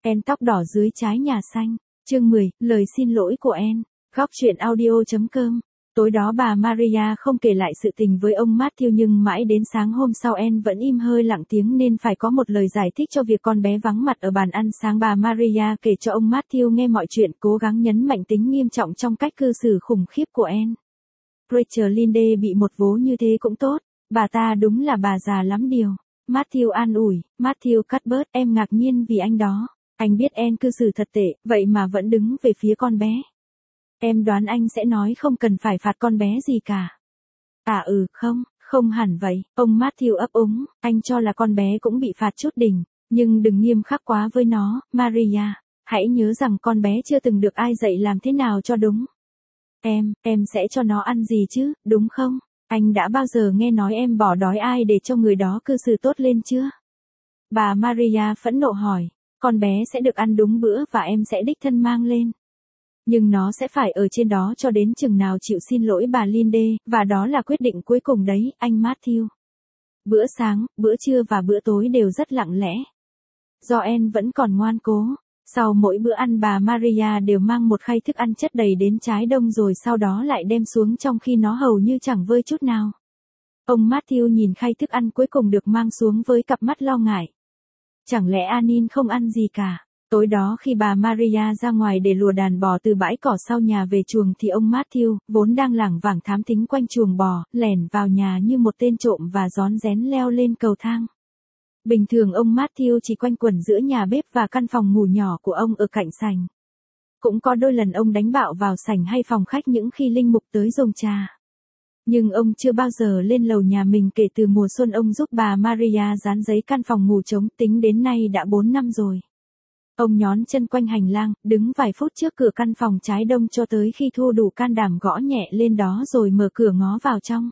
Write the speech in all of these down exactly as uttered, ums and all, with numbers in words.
En tóc đỏ dưới trái nhà xanh. Chương mười, lời xin lỗi của En. Góc truyện audio chấm com. Tối đó bà Maria không kể lại sự tình với ông Matthew nhưng mãi đến sáng hôm sau En vẫn im hơi lặng tiếng nên phải có một lời giải thích cho việc con bé vắng mặt ở bàn ăn sáng. Bà Maria kể cho ông Matthew nghe mọi chuyện, cố gắng nhấn mạnh tính nghiêm trọng trong cách cư xử khủng khiếp của En. Rachel Lynde bị một vố như thế cũng tốt, bà ta đúng là bà già lắm điều. Matthew an ủi. Matthew cắt bớt, em ngạc nhiên vì anh đó. Anh biết En cư xử thật tệ, vậy mà vẫn đứng về phía con bé. Em đoán anh sẽ nói không cần phải phạt con bé gì cả. À ừ, không, không hẳn vậy. Ông Matthew ấp úng, anh cho là con bé cũng bị phạt chút đỉnh, nhưng đừng nghiêm khắc quá với nó, Maria. Hãy nhớ rằng con bé chưa từng được ai dạy làm thế nào cho đúng. Em, em sẽ cho nó ăn gì chứ, đúng không? Anh đã bao giờ nghe nói em bỏ đói ai để cho người đó cư xử tốt lên chưa? Bà Maria phẫn nộ hỏi. Con bé sẽ được ăn đúng bữa và em sẽ đích thân mang lên. Nhưng nó sẽ phải ở trên đó cho đến chừng nào chịu xin lỗi bà Lynde, và đó là quyết định cuối cùng đấy, anh Matthew. Bữa sáng, bữa trưa và bữa tối đều rất lặng lẽ. Do En vẫn còn ngoan cố, sau mỗi bữa ăn bà Maria đều mang một khay thức ăn chất đầy đến trái đông rồi sau đó lại đem xuống trong khi nó hầu như chẳng vơi chút nào. Ông Matthew nhìn khay thức ăn cuối cùng được mang xuống với cặp mắt lo ngại. Chẳng lẽ Anin không ăn gì cả? Tối đó khi bà Maria ra ngoài để lùa đàn bò từ bãi cỏ sau nhà về chuồng thì ông Matthew, vốn đang lảng vảng thám thính quanh chuồng bò, lẻn vào nhà như một tên trộm và rón rén leo lên cầu thang. Bình thường ông Matthew chỉ quanh quẩn giữa nhà bếp và căn phòng ngủ nhỏ của ông ở cạnh sảnh. Cũng có đôi lần ông đánh bạo vào sảnh hay phòng khách những khi linh mục tới dùng trà. Nhưng ông chưa bao giờ lên lầu nhà mình kể từ mùa xuân ông giúp bà Maria dán giấy căn phòng ngủ trống, tính đến nay đã bốn năm rồi. Ông nhón chân quanh hành lang, đứng vài phút trước cửa căn phòng trái đông cho tới khi thu đủ can đảm gõ nhẹ lên đó rồi mở cửa ngó vào trong.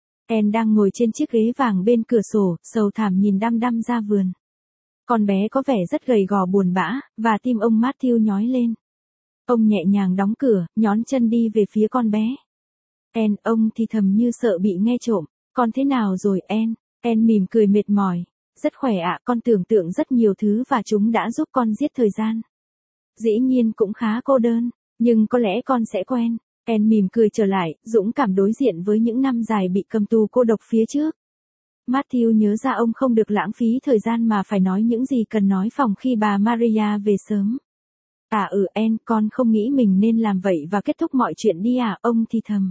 En đang ngồi trên chiếc ghế vàng bên cửa sổ, sầu thảm nhìn đăm đăm ra vườn. Con bé có vẻ rất gầy gò buồn bã, và tim ông Matthew nhói lên. Ông nhẹ nhàng đóng cửa, nhón chân đi về phía con bé. En, ông thì thầm như sợ bị nghe trộm. Con thế nào rồi En? En mỉm cười mệt mỏi. Rất khỏe ạ, con tưởng tượng rất nhiều thứ và chúng đã giúp con giết thời gian. Dĩ nhiên cũng khá cô đơn, nhưng có lẽ con sẽ quen. En mỉm cười trở lại, dũng cảm đối diện với những năm dài bị cầm tù cô độc phía trước. Matthew nhớ ra ông không được lãng phí thời gian mà phải nói những gì cần nói phòng khi bà Maria về sớm. À ừ En, con không nghĩ mình nên làm vậy và kết thúc mọi chuyện đi à, ông thì thầm.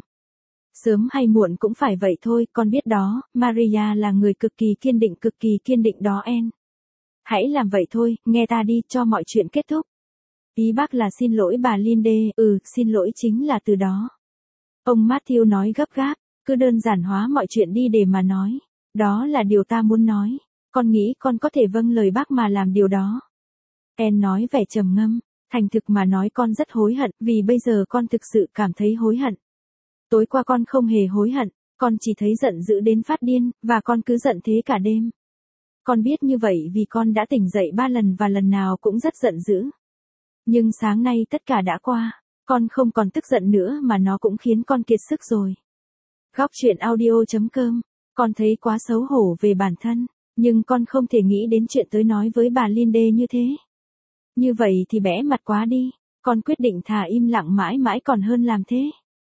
Sớm hay muộn cũng phải vậy thôi, con biết đó, Maria là người cực kỳ kiên định cực kỳ kiên định đó En. Hãy làm vậy thôi, nghe ta đi, cho mọi chuyện kết thúc. Ý bác là xin lỗi bà Lynde, ừ, xin lỗi chính là từ đó. Ông Matthew nói gấp gáp, cứ đơn giản hóa mọi chuyện đi để mà nói. Đó là điều ta muốn nói, con nghĩ con có thể vâng lời bác mà làm điều đó. En nói vẻ trầm ngâm, thành thực mà nói con rất hối hận, vì bây giờ con thực sự cảm thấy hối hận. Tối qua con không hề hối hận, con chỉ thấy giận dữ đến phát điên, và con cứ giận thế cả đêm. Con biết như vậy vì con đã tỉnh dậy ba lần và lần nào cũng rất giận dữ. Nhưng sáng nay tất cả đã qua, con không còn tức giận nữa mà nó cũng khiến con kiệt sức rồi. Góc truyện audio chấm com, con thấy quá xấu hổ về bản thân, nhưng con không thể nghĩ đến chuyện tới nói với bà Lynde như thế. Như vậy thì bẽ mặt quá đi, con quyết định thà im lặng mãi mãi còn hơn làm thế.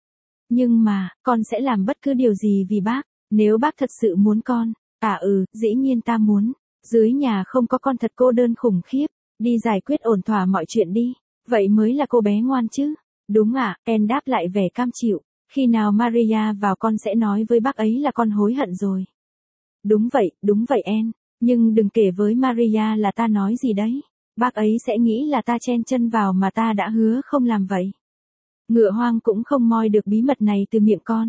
Nhưng mà, con sẽ làm bất cứ điều gì vì bác, nếu bác thật sự muốn con. À ừ, dĩ nhiên ta muốn. Dưới nhà không có con thật cô đơn khủng khiếp, đi giải quyết ổn thỏa mọi chuyện đi. Vậy mới là cô bé ngoan chứ. Đúng à, En đáp lại vẻ cam chịu. Khi nào Maria vào con sẽ nói với bác ấy là con hối hận rồi. Đúng vậy, đúng vậy En. Nhưng đừng kể với Maria là ta nói gì đấy. Bác ấy sẽ nghĩ là ta chen chân vào mà ta đã hứa không làm vậy. Ngựa hoang cũng không moi được bí mật này từ miệng con.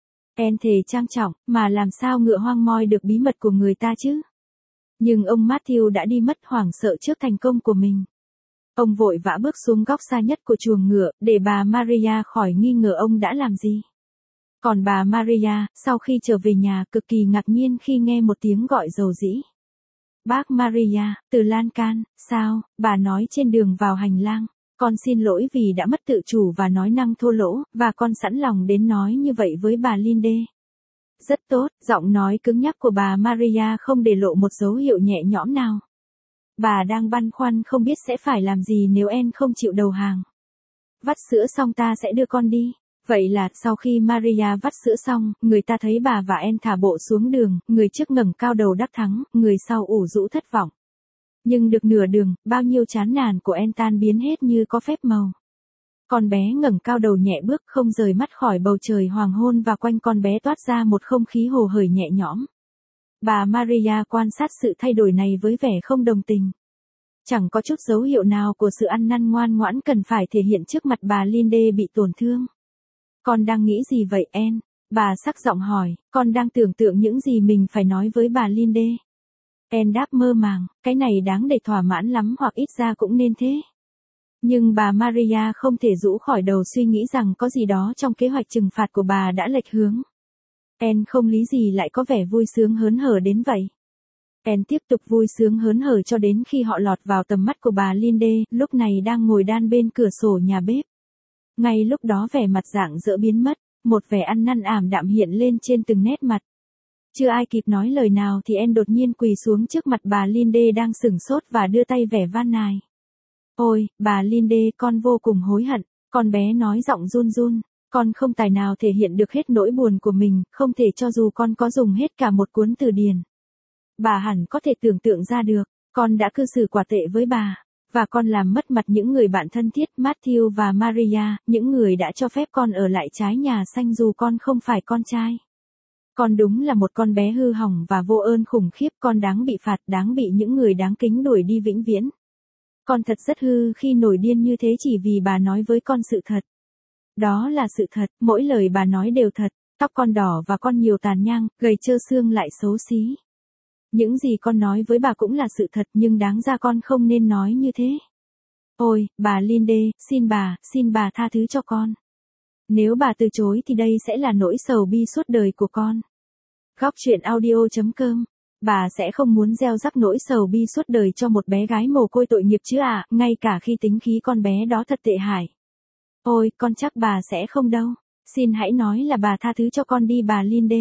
En thề trang trọng, mà làm sao ngựa hoang moi được bí mật của người ta chứ? Nhưng ông Matthew đã đi mất hoảng sợ trước thành công của mình. Ông vội vã bước xuống góc xa nhất của chuồng ngựa, để bà Maria khỏi nghi ngờ ông đã làm gì. Còn bà Maria, sau khi trở về nhà, cực kỳ ngạc nhiên khi nghe một tiếng gọi dầu dĩ. Bác Maria, từ lan can, sao, bà nói trên đường vào hành lang. Con xin lỗi vì đã mất tự chủ và nói năng thô lỗ, và con sẵn lòng đến nói như vậy với bà Lynde. Rất tốt, giọng nói cứng nhắc của bà Maria không để lộ một dấu hiệu nhẹ nhõm nào. Bà đang băn khoăn không biết sẽ phải làm gì nếu En không chịu đầu hàng. Vắt sữa xong ta sẽ đưa con đi. Vậy là sau khi Maria vắt sữa xong, người ta thấy bà và En thả bộ xuống đường, người trước ngẩng cao đầu đắc thắng, người sau ủ rũ thất vọng. Nhưng được nửa đường, bao nhiêu chán nản của En tan biến hết như có phép màu. Con bé ngẩng cao đầu nhẹ bước không rời mắt khỏi bầu trời hoàng hôn và quanh con bé toát ra một không khí hồ hởi nhẹ nhõm. Bà Maria quan sát sự thay đổi này với vẻ không đồng tình. Chẳng có chút dấu hiệu nào của sự ăn năn ngoan ngoãn cần phải thể hiện trước mặt bà Linde bị tổn thương. Con đang nghĩ gì vậy En? Bà sắc giọng hỏi, con đang tưởng tượng những gì mình phải nói với bà Linde. En đáp mơ màng, cái này đáng để thỏa mãn lắm hoặc ít ra cũng nên thế. Nhưng bà Maria không thể rũ khỏi đầu suy nghĩ rằng có gì đó trong kế hoạch trừng phạt của bà đã lệch hướng. En không lý gì lại có vẻ vui sướng hớn hở đến vậy. En tiếp tục vui sướng hớn hở cho đến khi họ lọt vào tầm mắt của bà Linde, lúc này đang ngồi đan bên cửa sổ nhà bếp. Ngay lúc đó vẻ mặt rạng rỡ biến mất, một vẻ ăn năn ảm đạm hiện lên trên từng nét mặt. Chưa ai kịp nói lời nào thì En đột nhiên quỳ xuống trước mặt bà Linde đang sửng sốt và đưa tay vẻ van nài. Ôi, bà Linde, con vô cùng hối hận, con bé nói giọng run run, con không tài nào thể hiện được hết nỗi buồn của mình, không thể cho dù con có dùng hết cả một cuốn từ điển. Bà hẳn có thể tưởng tượng ra được, con đã cư xử quả tệ với bà, và con làm mất mặt những người bạn thân thiết Matthew và Maria, những người đã cho phép con ở lại trái nhà xanh dù con không phải con trai. Con đúng là một con bé hư hỏng và vô ơn khủng khiếp, con đáng bị phạt, đáng bị những người đáng kính đuổi đi vĩnh viễn. Con thật rất hư khi nổi điên như thế chỉ vì bà nói với con sự thật. Đó là sự thật, mỗi lời bà nói đều thật, tóc con đỏ và con nhiều tàn nhang, gầy trơ xương lại xấu xí. Những gì con nói với bà cũng là sự thật nhưng đáng ra con không nên nói như thế. Ôi, bà Linde, xin bà, xin bà tha thứ cho con. Nếu bà từ chối thì đây sẽ là nỗi sầu bi suốt đời của con. Góc truyện audio chấm com. Bà sẽ không muốn gieo rắc nỗi sầu bi suốt đời cho một bé gái mồ côi tội nghiệp chứ à, ngay cả khi tính khí con bé đó thật tệ hại. Ôi, con chắc bà sẽ không đâu. Xin hãy nói là bà tha thứ cho con đi bà Linde.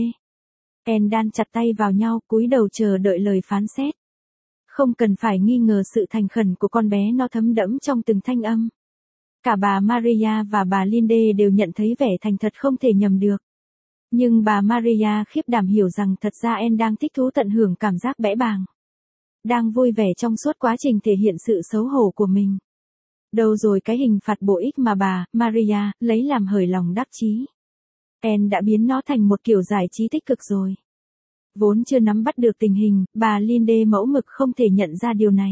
En đan chặt tay vào nhau, cúi đầu chờ đợi lời phán xét. Không cần phải nghi ngờ sự thành khẩn của con bé, nó thấm đẫm trong từng thanh âm. Cả bà Maria và bà Linde đều nhận thấy vẻ thành thật không thể nhầm được. Nhưng bà Maria khiếp đảm hiểu rằng thật ra En đang thích thú tận hưởng cảm giác bẽ bàng. Đang vui vẻ trong suốt quá trình thể hiện sự xấu hổ của mình. Đâu rồi cái hình phạt bổ ích mà bà, Maria, lấy làm hởi lòng đắc chí. En đã biến nó thành một kiểu giải trí tích cực rồi. Vốn chưa nắm bắt được tình hình, bà Linde mẫu mực không thể nhận ra điều này.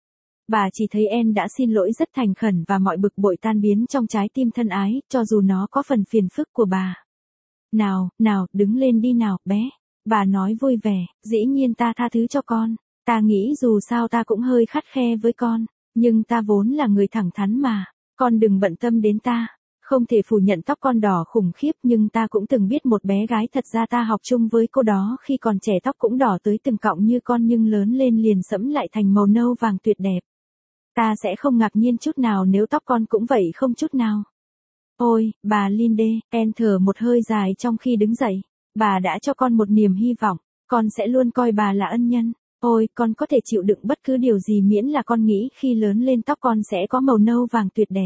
Bà chỉ thấy En đã xin lỗi rất thành khẩn và mọi bực bội tan biến trong trái tim thân ái, cho dù nó có phần phiền phức của bà. Nào, nào, đứng lên đi nào, bé. Bà nói vui vẻ, dĩ nhiên ta tha thứ cho con. Ta nghĩ dù sao ta cũng hơi khắt khe với con. Nhưng ta vốn là người thẳng thắn mà. Con đừng bận tâm đến ta. Không thể phủ nhận tóc con đỏ khủng khiếp nhưng ta cũng từng biết một bé gái thật ra ta học chung với cô đó khi còn trẻ tóc cũng đỏ tới từng cọng như con nhưng lớn lên liền sẫm lại thành màu nâu vàng tuyệt đẹp. Ta sẽ không ngạc nhiên chút nào nếu tóc con cũng vậy không chút nào. Ôi, bà Linde, En thở một hơi dài trong khi đứng dậy. Bà đã cho con một niềm hy vọng, con sẽ luôn coi bà là ân nhân. Ôi, con có thể chịu đựng bất cứ điều gì miễn là con nghĩ khi lớn lên tóc con sẽ có màu nâu vàng tuyệt đẹp.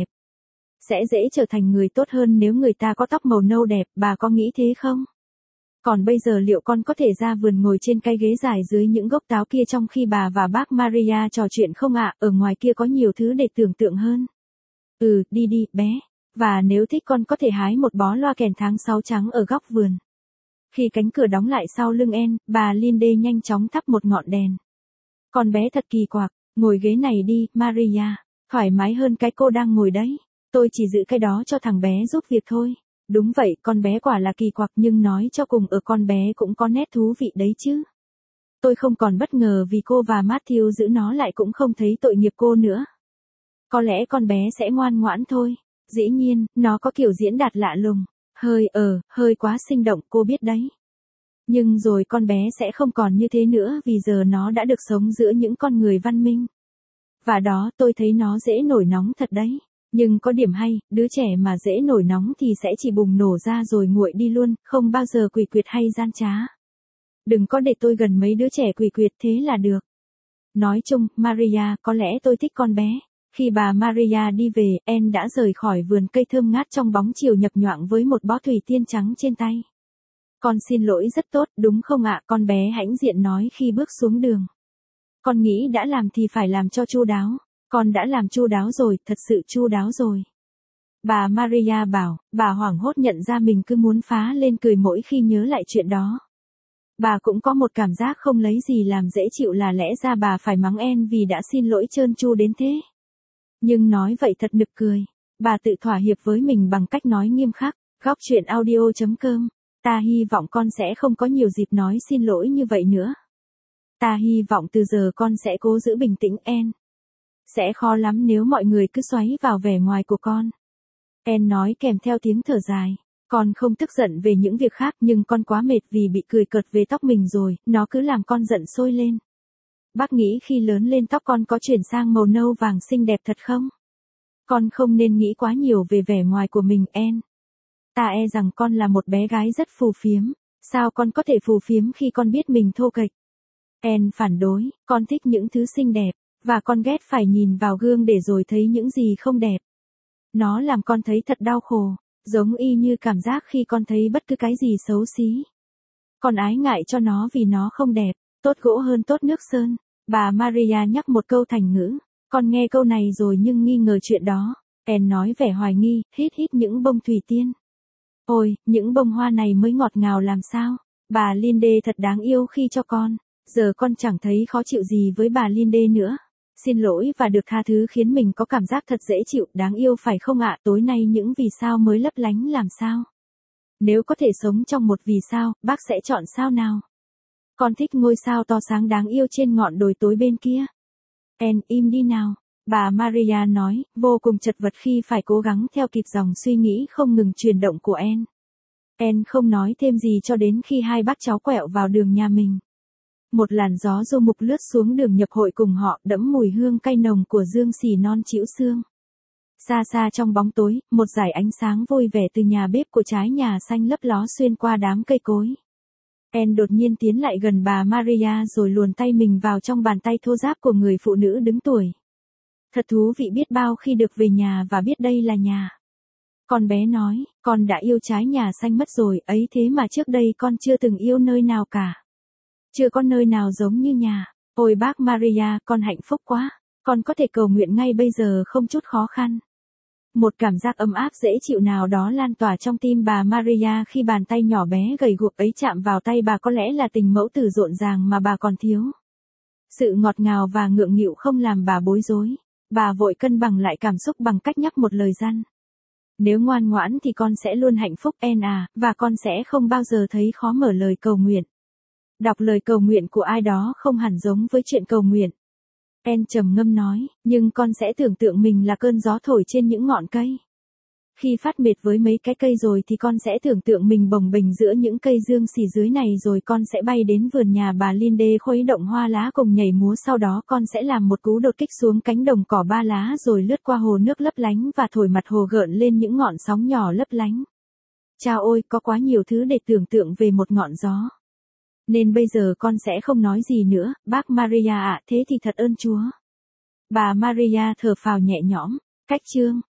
Sẽ dễ trở thành người tốt hơn nếu người ta có tóc màu nâu đẹp, bà có nghĩ thế không? Còn bây giờ liệu con có thể ra vườn ngồi trên cái ghế dài dưới những gốc táo kia trong khi bà và bác Maria trò chuyện không ạ? Ở ngoài kia có nhiều thứ để tưởng tượng hơn. Ừ, đi đi, bé. Và nếu thích con có thể hái một bó loa kèn tháng sáu trắng ở góc vườn. Khi cánh cửa đóng lại sau lưng En, bà Linde nhanh chóng thắp một ngọn đèn. Con bé thật kỳ quặc, ngồi ghế này đi, Maria. Thoải mái hơn cái cô đang ngồi đấy. Tôi chỉ giữ cái đó cho thằng bé giúp việc thôi. Đúng vậy, con bé quả là kỳ quặc nhưng nói cho cùng ở con bé cũng có nét thú vị đấy chứ. Tôi không còn bất ngờ vì cô và Matthew giữ nó lại cũng không thấy tội nghiệp cô nữa. Có lẽ con bé sẽ ngoan ngoãn thôi. Dĩ nhiên, nó có kiểu diễn đạt lạ lùng. Hơi ờ, hơi quá sinh động cô biết đấy. Nhưng rồi con bé sẽ không còn như thế nữa vì giờ nó đã được sống giữa những con người văn minh. Và đó tôi thấy nó dễ nổi nóng thật đấy. Nhưng có điểm hay, đứa trẻ mà dễ nổi nóng thì sẽ chỉ bùng nổ ra rồi nguội đi luôn, không bao giờ quỷ quyệt hay gian trá. Đừng có để tôi gần mấy đứa trẻ quỷ quyệt thế là được. Nói chung, Maria, có lẽ tôi thích con bé. Khi bà Maria đi về, Anne đã rời khỏi vườn cây thơm ngát trong bóng chiều nhập nhoạng với một bó thủy tiên trắng trên tay. Con xin lỗi rất tốt, đúng không ạ? Con bé hãnh diện nói khi bước xuống đường. Con nghĩ đã làm thì phải làm cho chu đáo. Con đã làm chu đáo rồi, thật sự chu đáo rồi. Bà Maria bảo, bà hoảng hốt nhận ra mình cứ muốn phá lên cười mỗi khi nhớ lại chuyện đó. Bà cũng có một cảm giác không lấy gì làm dễ chịu, là lẽ ra bà phải mắng Anne vì đã xin lỗi trơn tru đến thế. Nhưng nói vậy thật nực cười. Bà tự thỏa hiệp với mình bằng cách nói nghiêm khắc. Góc truyện audio chấm com. Ta hy vọng con sẽ không có nhiều dịp nói xin lỗi như vậy nữa. Ta hy vọng từ giờ con sẽ cố giữ bình tĩnh, Anne. Sẽ khó lắm nếu mọi người cứ xoáy vào vẻ ngoài của con. Anne nói kèm theo tiếng thở dài. Con không tức giận về những việc khác, nhưng con quá mệt vì bị cười cợt về tóc mình rồi, nó cứ làm con giận sôi lên. Bác nghĩ khi lớn lên tóc con có chuyển sang màu nâu vàng xinh đẹp thật không? Con không nên nghĩ quá nhiều về vẻ ngoài của mình, Anne. Ta e rằng con là một bé gái rất phù phiếm. Sao con có thể phù phiếm khi con biết mình thô kệch? Anne phản đối, con thích những thứ xinh đẹp, và con ghét phải nhìn vào gương để rồi thấy những gì không đẹp. Nó làm con thấy thật đau khổ, giống y như cảm giác khi con thấy bất cứ cái gì xấu xí. Con ái ngại cho nó vì nó không đẹp, tốt gỗ hơn tốt nước sơn. Bà Maria nhắc một câu thành ngữ. Con nghe câu này rồi nhưng nghi ngờ chuyện đó. Anne nói vẻ hoài nghi, hít hít những bông thủy tiên. Ôi, những bông hoa này mới ngọt ngào làm sao. Bà Linde thật đáng yêu khi cho con. Giờ con chẳng thấy khó chịu gì với bà Linde nữa. Xin lỗi và được tha thứ khiến mình có cảm giác thật dễ chịu, đáng yêu phải không ạ? Tối nay những vì sao mới lấp lánh làm sao? Nếu có thể sống trong một vì sao, bác sẽ chọn sao nào? Con thích ngôi sao to sáng đáng yêu trên ngọn đồi tối bên kia. Anne, im đi nào. Bà Maria nói, vô cùng chật vật khi phải cố gắng theo kịp dòng suy nghĩ không ngừng chuyển động của Anne. Anne không nói thêm gì cho đến khi hai bác cháu quẹo vào đường nhà mình. Một làn gió du mục lướt xuống đường nhập hội cùng họ, đẫm mùi hương cay nồng của dương xì non trĩu xương. Xa xa trong bóng tối, một dải ánh sáng vui vẻ từ nhà bếp của trái nhà xanh lấp ló xuyên qua đám cây cối. Anne đột nhiên tiến lại gần bà Maria rồi luồn tay mình vào trong bàn tay thô ráp của người phụ nữ đứng tuổi. Thật thú vị biết bao khi được về nhà và biết đây là nhà. Con bé nói, con đã yêu trái nhà xanh mất rồi, ấy thế mà trước đây con chưa từng yêu nơi nào cả. Chưa có nơi nào giống như nhà. Ôi bác Maria, con hạnh phúc quá. Con có thể cầu nguyện ngay bây giờ không chút khó khăn. Một cảm giác ấm áp dễ chịu nào đó lan tỏa trong tim bà Maria khi bàn tay nhỏ bé gầy guộc ấy chạm vào tay bà, có lẽ là tình mẫu tử rộn ràng mà bà còn thiếu. Sự ngọt ngào và ngượng nghịu không làm bà bối rối. Bà vội cân bằng lại cảm xúc bằng cách nhắc một lời răn. Nếu ngoan ngoãn thì con sẽ luôn hạnh phúc Anne à, và con sẽ không bao giờ thấy khó mở lời cầu nguyện. Đọc lời cầu nguyện của ai đó không hẳn giống với chuyện cầu nguyện. Anne trầm ngâm nói, nhưng con sẽ tưởng tượng mình là cơn gió thổi trên những ngọn cây. Khi phát mệt với mấy cái cây rồi thì con sẽ tưởng tượng mình bồng bềnh giữa những cây dương xì dưới này, rồi con sẽ bay đến vườn nhà bà Linde khuấy động hoa lá cùng nhảy múa, sau đó con sẽ làm một cú đột kích xuống cánh đồng cỏ ba lá rồi lướt qua hồ nước lấp lánh và thổi mặt hồ gợn lên những ngọn sóng nhỏ lấp lánh. Chao ôi, có quá nhiều thứ để tưởng tượng về một ngọn gió. Nên bây giờ con sẽ không nói gì nữa, bác Maria ạ, thế thì thật ơn Chúa. Bà Maria thở phào nhẹ nhõm. Cách chương